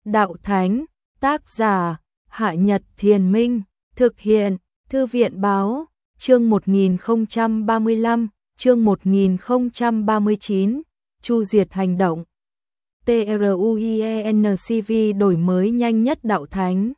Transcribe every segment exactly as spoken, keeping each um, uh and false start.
Đạo Thánh, tác giả, Hạ Nhật Thiền Minh, thực hiện, Thư viện Báo, chương một nghìn không trăm ba mươi lăm, chương một nghìn không trăm ba mươi chín, chu diệt hành động. TRUIENCV đổi mới nhanh nhất Đạo Thánh.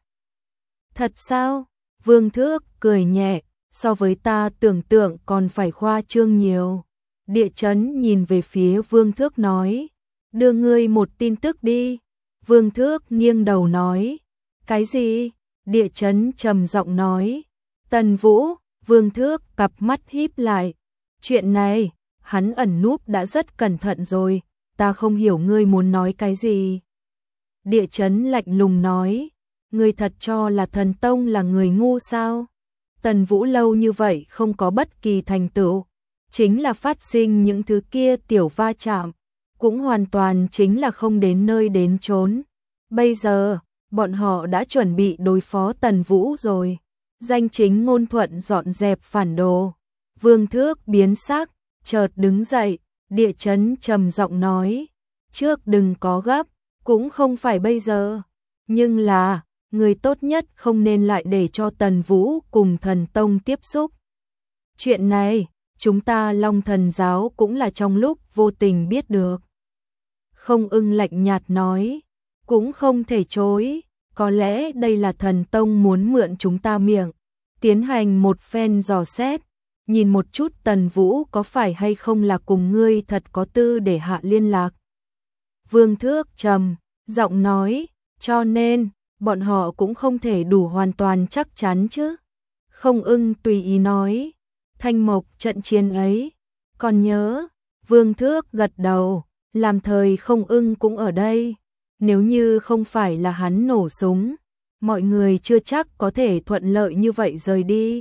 Thật sao? Vương Thước cười nhẹ, so với ta tưởng tượng còn phải khoa trương nhiều. Địa Chấn nhìn về phía Vương Thước nói, đưa ngươi một tin tức đi. Vương Thước nghiêng đầu nói, cái gì? Địa Chấn trầm giọng nói, Tần Vũ. Vương Thước cặp mắt híp lại, chuyện này, hắn ẩn núp đã rất cẩn thận rồi, ta không hiểu ngươi muốn nói cái gì. Địa Chấn lạnh lùng nói, ngươi thật cho là Thần Tông là người ngu sao? Tần Vũ lâu như vậy không có bất kỳ thành tựu, chính là phát sinh những thứ kia tiểu va chạm, cũng hoàn toàn chính là không đến nơi đến chốn. Bây giờ, bọn họ đã chuẩn bị đối phó Tần Vũ rồi. Danh chính ngôn thuận dọn dẹp phản đồ. Vương Thước biến sắc, chợt đứng dậy, Địa Chấn trầm giọng nói, trước đừng có gấp, cũng không phải bây giờ, nhưng là, người tốt nhất không nên lại để cho Tần Vũ cùng Thần Tông tiếp xúc. Chuyện này, chúng ta Long Thần Giáo cũng là trong lúc vô tình biết được. Không Ưng lạnh nhạt nói, cũng không thể chối. Có lẽ đây là Thần Tông muốn mượn chúng ta miệng, tiến hành một phen dò xét, nhìn một chút Tần Vũ có phải hay không là cùng ngươi thật có tư để hạ liên lạc. Vương Thước trầm giọng nói, cho nên, bọn họ cũng không thể đủ hoàn toàn chắc chắn chứ. Không Ưng tùy ý nói, Thanh Mộc trận chiến ấy, còn nhớ. Vương Thước gật đầu, làm thời Không Ưng cũng ở đây. Nếu như không phải là hắn nổ súng, mọi người chưa chắc có thể thuận lợi như vậy rời đi.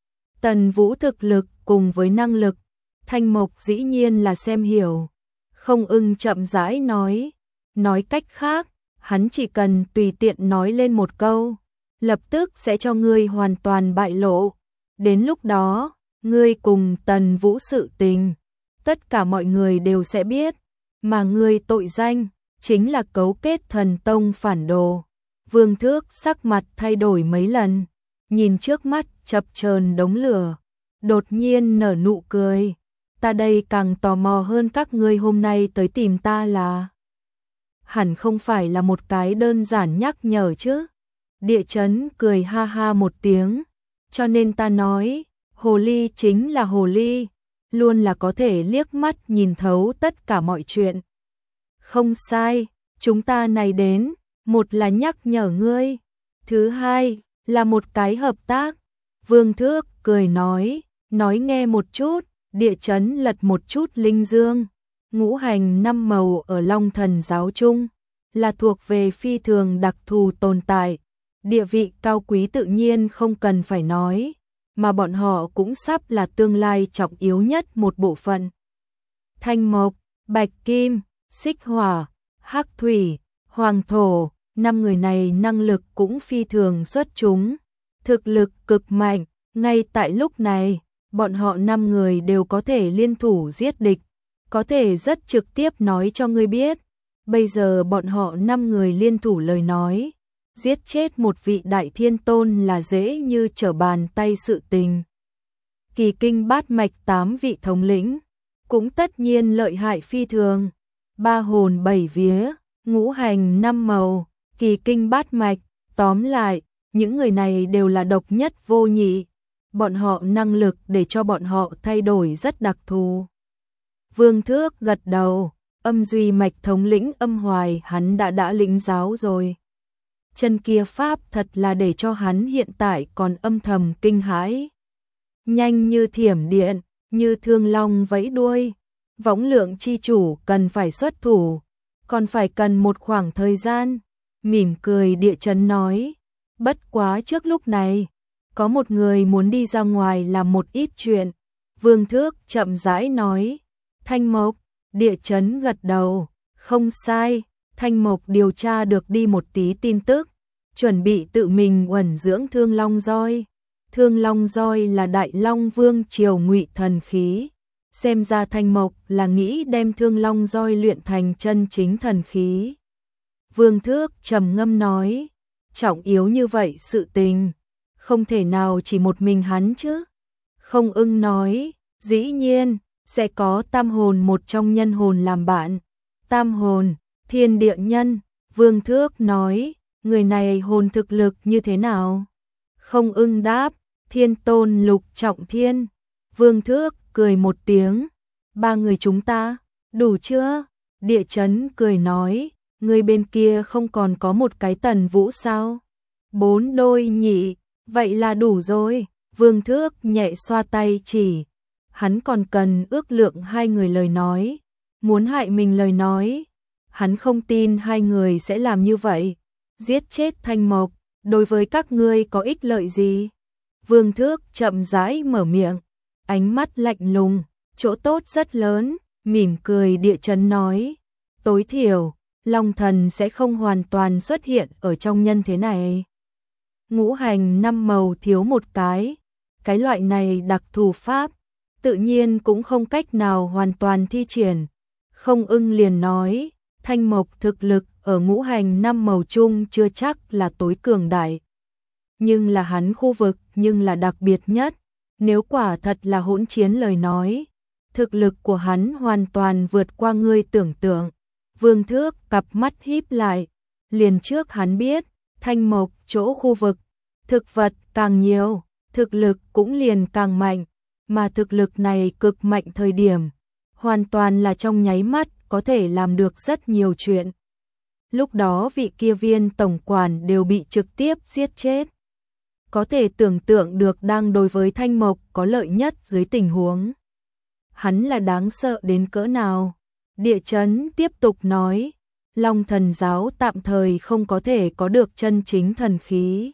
Tần Vũ thực lực cùng với năng lực, Thanh Mộc dĩ nhiên là xem hiểu. Không Ưng chậm rãi nói, nói cách khác, hắn chỉ cần tùy tiện nói lên một câu, lập tức sẽ cho ngươi hoàn toàn bại lộ. Đến lúc đó, ngươi cùng Tần Vũ sự tình, tất cả mọi người đều sẽ biết, mà ngươi tội danh chính là cấu kết Thần Tông phản đồ. Vương Thước sắc mặt thay đổi mấy lần, nhìn trước mắt chập chờn đống lửa, đột nhiên nở nụ cười. Ta đây càng tò mò hơn các ngươi hôm nay tới tìm ta là. Hẳn không phải là một cái đơn giản nhắc nhở chứ. Địa Chấn cười ha ha một tiếng, cho nên ta nói, hồ ly chính là hồ ly, luôn là có thể liếc mắt nhìn thấu tất cả mọi chuyện. Không sai, chúng ta này đến, một là nhắc nhở ngươi, thứ hai là một cái hợp tác. Vương Thước cười nói, nói nghe một chút. Địa Chấn lật một chút linh dương, ngũ hành năm màu ở Long Thần Giáo chung, là thuộc về phi thường đặc thù tồn tại, địa vị cao quý tự nhiên không cần phải nói, mà bọn họ cũng sắp là tương lai trọng yếu nhất một bộ phận. Thanh Mộc, Bạch Kim, Xích Hỏa, Hắc Thủy, Hoàng Thổ, năm người này năng lực cũng phi thường xuất chúng, thực lực cực mạnh. Ngay tại lúc này, bọn họ năm người đều có thể liên thủ giết địch, có thể rất trực tiếp nói cho ngươi biết. Bây giờ bọn họ năm người liên thủ lời nói, giết chết một vị đại thiên tôn là dễ như trở bàn tay sự tình. Kỳ kinh bát mạch tám vị thống lĩnh, cũng tất nhiên lợi hại phi thường. Ba hồn bảy vía, ngũ hành năm màu, kỳ kinh bát mạch, tóm lại, những người này đều là độc nhất vô nhị. Bọn họ năng lực để cho bọn họ thay đổi rất đặc thù. Vương Thước gật đầu, âm duy mạch thống lĩnh Âm Hoài hắn đã đã lĩnh giáo rồi. Chân kia pháp thật là để cho hắn hiện tại còn âm thầm kinh hãi. Nhanh như thiểm điện, như thương long vẫy đuôi. Võng Lượng chi chủ cần phải xuất thủ, còn phải cần một khoảng thời gian. Mỉm cười Địa Chấn nói, bất quá trước lúc này, có một người muốn đi ra ngoài làm một ít chuyện. Vương Thước chậm rãi nói, Thanh Mộc. Địa Chấn gật đầu, không sai, Thanh Mộc điều tra được đi một tí tin tức, chuẩn bị tự mình uẩn dưỡng Thương Long Roi. Thương Long Roi là Đại Long Vương triều ngụy thần khí, xem ra Thanh Mộc là nghĩ đem Thương Long Roi luyện thành chân chính thần khí. Vương Thước trầm ngâm nói, trọng yếu như vậy sự tình, không thể nào chỉ một mình hắn chứ. Không Ưng nói, dĩ nhiên, sẽ có tam hồn một trong nhân hồn làm bạn. Tam hồn, thiên địa nhân, Vương Thước nói, người này hồn thực lực như thế nào? Không Ưng đáp, thiên tôn lục trọng thiên. Vương Thước cười một tiếng, ba người chúng ta, đủ chưa? Địa chấn cười nói, người bên kia không còn có một cái Tần Vũ sao? Bốn đôi nhỉ, vậy là đủ rồi. Vương Thước nhẹ xoa tay chỉ, hắn còn cần ước lượng hai người lời nói, muốn hại mình lời nói. Hắn không tin hai người sẽ làm như vậy, giết chết Thanh Mộc, đối với các ngươi có ích lợi gì? Vương Thước chậm rãi mở miệng, ánh mắt lạnh lùng, chỗ tốt rất lớn, mỉm cười. Địa chấn nói, tối thiểu, Long Thần sẽ không hoàn toàn xuất hiện ở trong nhân thế này. Ngũ hành năm màu thiếu một cái, cái loại này đặc thù pháp, tự nhiên cũng không cách nào hoàn toàn thi triển. Không Ưng liền nói, Thanh Mộc thực lực ở ngũ hành năm màu chung chưa chắc là tối cường đại, nhưng là hắn khu vực nhưng là đặc biệt nhất. Nếu quả thật là hỗn chiến lời nói, thực lực của hắn hoàn toàn vượt qua ngươi tưởng tượng. Vương Thước cặp mắt híp lại, liền trước hắn biết, Thanh Mộc chỗ khu vực, thực vật càng nhiều, thực lực cũng liền càng mạnh, mà thực lực này cực mạnh thời điểm, hoàn toàn là trong nháy mắt có thể làm được rất nhiều chuyện. Lúc đó vị kia Viên tổng quản đều bị trực tiếp giết chết. Có thể tưởng tượng được đang đối với Thanh Mộc có lợi nhất dưới tình huống. Hắn là đáng sợ đến cỡ nào? Địa chấn tiếp tục nói, Long Thần giáo tạm thời không có thể có được chân chính thần khí.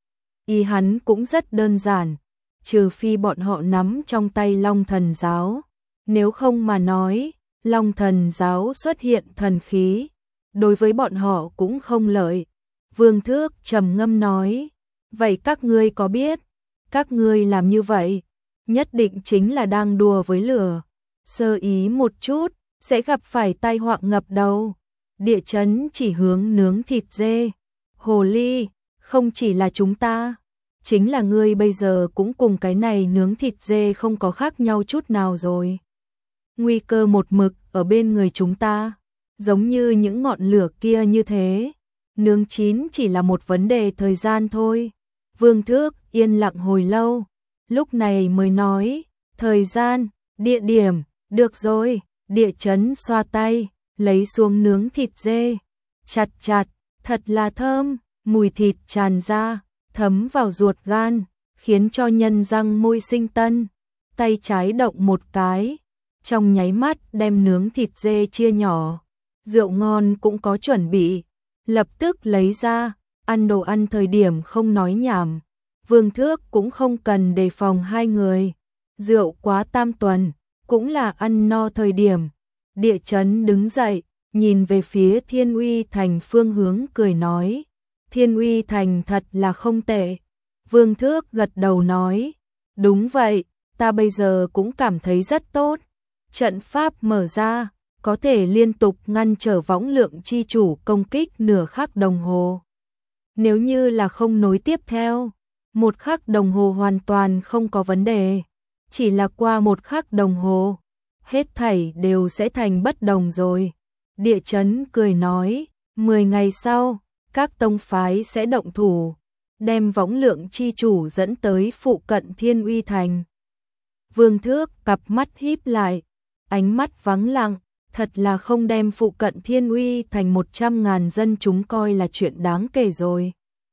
Ý hắn cũng rất đơn giản, trừ phi bọn họ nắm trong tay Long Thần giáo, nếu không mà nói, Long Thần giáo xuất hiện thần khí, đối với bọn họ cũng không lợi. Vương Thước trầm ngâm nói, vậy các ngươi có biết, các ngươi làm như vậy, nhất định chính là đang đùa với lửa, sơ ý một chút, sẽ gặp phải tai họa ngập đầu. Địa chấn chỉ hướng nướng thịt dê, hồ ly, không chỉ là chúng ta, chính là ngươi bây giờ cũng cùng cái này nướng thịt dê không có khác nhau chút nào rồi. Nguy cơ một mực ở bên người chúng ta, giống như những ngọn lửa kia như thế, nướng chín chỉ là một vấn đề thời gian thôi. Vương Thước yên lặng hồi lâu, lúc này mới nói, thời gian, địa điểm, được rồi. Địa chấn xoa tay, lấy xuống nướng thịt dê, chặt chặt, thật là thơm, mùi thịt tràn ra, thấm vào ruột gan, khiến cho nhân răng môi sinh tân. Tay trái động một cái, trong nháy mắt đem nướng thịt dê chia nhỏ, rượu ngon cũng có chuẩn bị, lập tức lấy ra, ăn đồ ăn thời điểm không nói nhảm. Vương Thước cũng không cần đề phòng hai người, rượu quá tam tuần, cũng là ăn no thời điểm. Địa chấn đứng dậy, nhìn về phía Thiên Uy Thành phương hướng cười nói, Thiên Uy Thành thật là không tệ. Vương Thước gật đầu nói, đúng vậy, ta bây giờ cũng cảm thấy rất tốt. Trận pháp mở ra, có thể liên tục ngăn trở võng lượng chi chủ công kích nửa khắc đồng hồ. Nếu như là không nối tiếp theo, một khắc đồng hồ hoàn toàn không có vấn đề. Chỉ là qua một khắc đồng hồ, hết thảy đều sẽ thành bất đồng rồi. Địa chấn cười nói, mười ngày sau, các tông phái sẽ động thủ, đem võng lượng chi chủ dẫn tới phụ cận Thiên Uy Thành. Vương Thước cặp mắt híp lại, ánh mắt vắng lặng, thật là không đem phụ cận Thiên Uy Thành một trăm ngàn dân chúng coi là chuyện đáng kể rồi.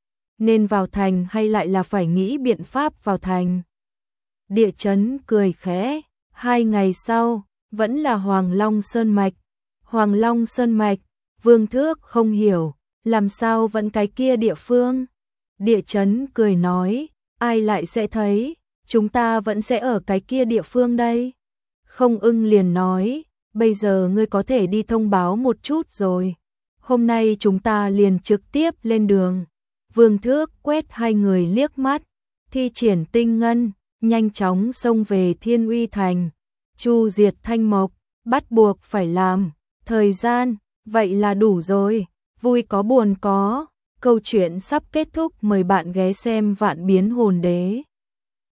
Nên vào thành hay lại là phải nghĩ biện pháp vào thành? Địa chấn cười khẽ, hai ngày sau, vẫn là Hoàng Long Sơn Mạch. Hoàng Long Sơn Mạch, Vương Thước không hiểu, làm sao vẫn cái kia địa phương? Địa chấn cười nói, ai lại sẽ thấy, chúng ta vẫn sẽ ở cái kia địa phương đây. Không Ưng liền nói, bây giờ ngươi có thể đi thông báo một chút rồi. Hôm nay chúng ta liền trực tiếp lên đường. Vương Thước quét hai người liếc mắt, thi triển tinh ngân, nhanh chóng xông về Thiên Uy Thành. Chu diệt Thanh Mộc, bắt buộc phải làm. Thời gian, vậy là đủ rồi. vui có buồn có. Câu chuyện sắp kết thúc, mời bạn ghé xem Vạn Biến Hồn Đế.